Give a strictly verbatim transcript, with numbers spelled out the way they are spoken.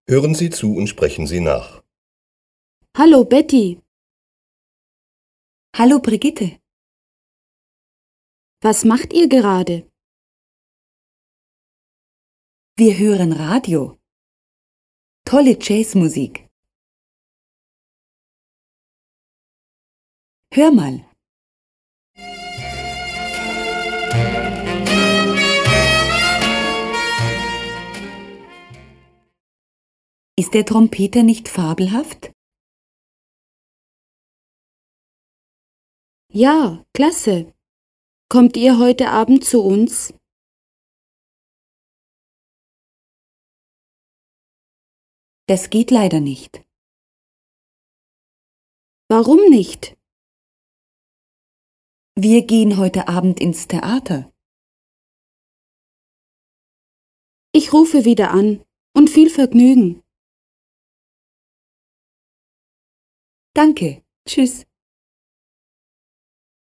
Hören Sie zu und sprechen Sie nach. Hallo Betty, Hallo Brigitte, was macht ihr gerade? wir hören Radio. Tolle Jazzmusik. Hör mal. Ist der Trompeter nicht fabelhaft? Ja, klasse. Kommt ihr heute Abend zu uns? Das geht leider nicht. Warum nicht? Wir gehen heute Abend ins Theater. Ich rufe wieder an und viel Vergnügen. Danke. Tschüss.